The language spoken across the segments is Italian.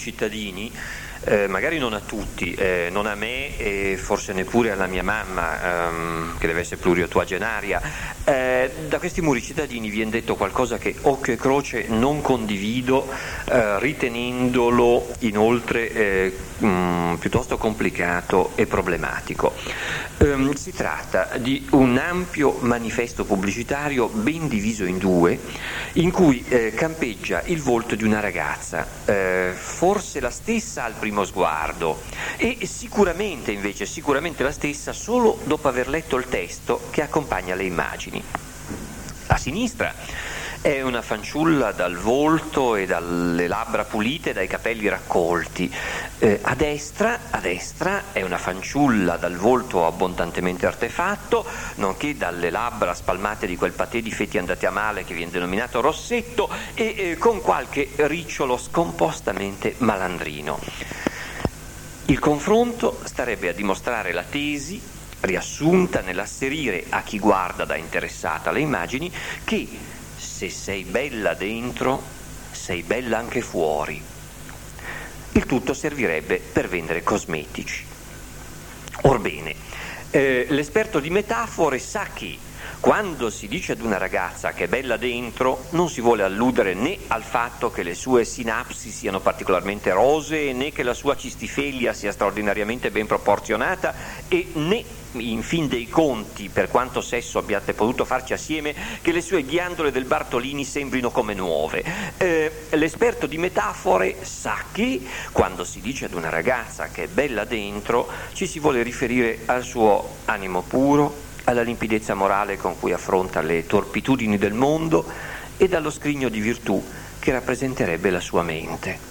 cittadini, magari non a tutti, non a me e forse neppure alla mia mamma, che deve essere pluriottuagenaria, da questi muri cittadini viene detto qualcosa che occhio e croce non condivido, ritenendolo inoltre piuttosto complicato e problematico. Si tratta di un ampio manifesto pubblicitario ben diviso in due, in cui campeggia il volto di una ragazza, forse la stessa al primo sguardo e sicuramente la stessa solo dopo aver letto il testo che accompagna le immagini. A sinistra è una fanciulla dal volto e dalle labbra pulite e dai capelli raccolti. A destra è una fanciulla dal volto abbondantemente artefatto, nonché dalle labbra spalmate di quel patè di feti andati a male che viene denominato rossetto e con qualche ricciolo scompostamente malandrino. Il confronto starebbe a dimostrare la tesi, riassunta nell'asserire a chi guarda da interessata alle immagini, che se sei bella dentro, sei bella anche fuori. Il tutto servirebbe per vendere cosmetici. Orbene, l'esperto di metafore sa che quando si dice ad una ragazza che è bella dentro non si vuole alludere né al fatto che le sue sinapsi siano particolarmente rosee, né che la sua cistifelia sia straordinariamente ben proporzionata e né, in fin dei conti, per quanto sesso abbiate potuto farci assieme, che le sue ghiandole del Bartolini sembrino come nuove. L'esperto di metafore sa che quando si dice ad una ragazza che è bella dentro ci si vuole riferire al suo animo puro, alla limpidezza morale con cui affronta le torpitudini del mondo e dallo scrigno di virtù che rappresenterebbe la sua mente.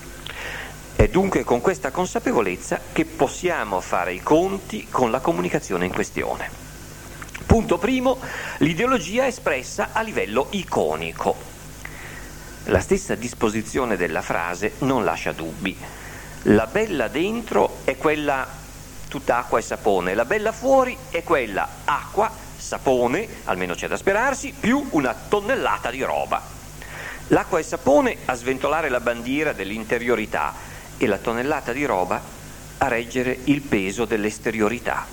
È dunque con questa consapevolezza che possiamo fare i conti con la comunicazione in questione. Punto primo, l'ideologia espressa a livello iconico. La stessa disposizione della frase non lascia dubbi. La bella dentro è quella tutta acqua e sapone, la bella fuori è quella acqua, sapone, almeno c'è da sperarsi, più una tonnellata di roba. L'acqua e sapone a sventolare la bandiera dell'interiorità e la tonnellata di roba a reggere il peso dell'esteriorità.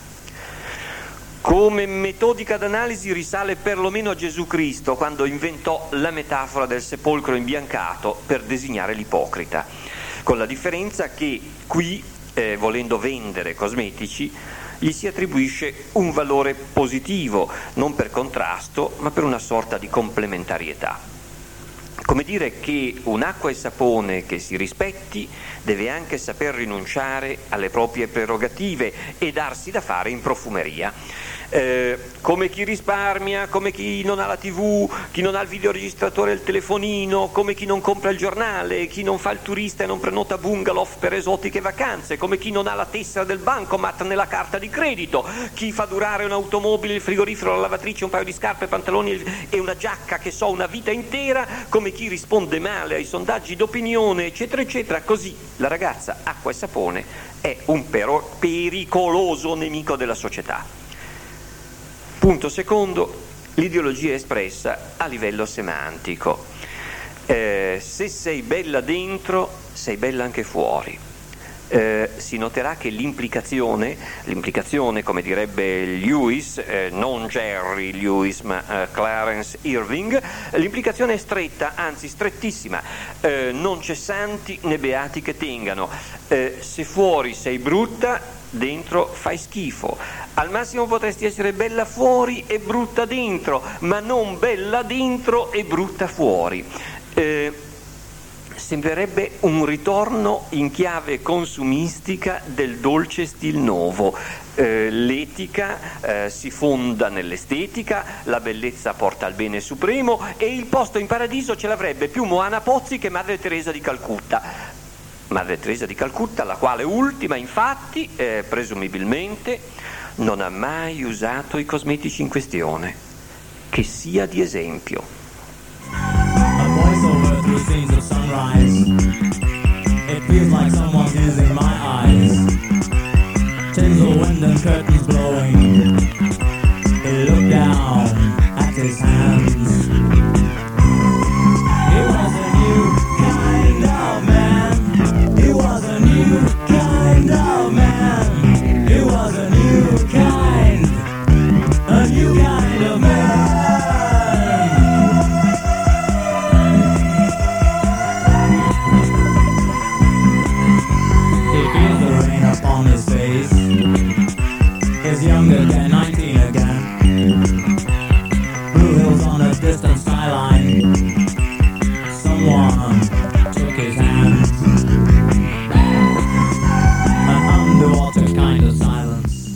Come metodica d'analisi risale perlomeno a Gesù Cristo, quando inventò la metafora del sepolcro imbiancato per designare l'ipocrita, con la differenza che qui, volendo vendere cosmetici, gli si attribuisce un valore positivo, non per contrasto, ma per una sorta di complementarietà. Come dire che un'acqua e sapone che si rispetti deve anche saper rinunciare alle proprie prerogative e darsi da fare in profumeria. Come chi risparmia, come chi non ha la TV, chi non ha il videoregistratore e il telefonino, come chi non compra il giornale, chi non fa il turista e non prenota bungalow per esotiche vacanze, come chi non ha la tessera del bancomat nella carta di credito, chi fa durare un'automobile, il frigorifero, la lavatrice, un paio di scarpe, pantaloni e una giacca, che so, una vita intera, come chi risponde male ai sondaggi d'opinione, eccetera, eccetera. Così la ragazza acqua e sapone è un pericoloso nemico della società. Punto secondo, l'ideologia espressa a livello semantico. Se sei bella dentro, sei bella anche fuori. Si noterà che l'implicazione, come direbbe Lewis, non Jerry Lewis ma Clarence Irving, l'implicazione è stretta, anzi strettissima, non c'è santi né beati che tengano. Se fuori sei brutta, dentro fai schifo. Al massimo potresti essere bella fuori e brutta dentro, ma non bella dentro e brutta fuori. Sembrerebbe un ritorno in chiave consumistica del dolce stil nuovo. L'etica si fonda nell'estetica, la bellezza porta al bene supremo e il posto in paradiso ce l'avrebbe più Moana Pozzi che Madre Teresa di Calcutta. Madre Teresa di Calcutta, la quale ultima infatti, presumibilmente, non ha mai usato i cosmetici in questione. Che sia di esempio. A voice over through scenes of sunrise. It feels like someone's using my eyes. Tinsel wind and curtains blowing. He looked down at his hands. He was a new kind of man. He skyline.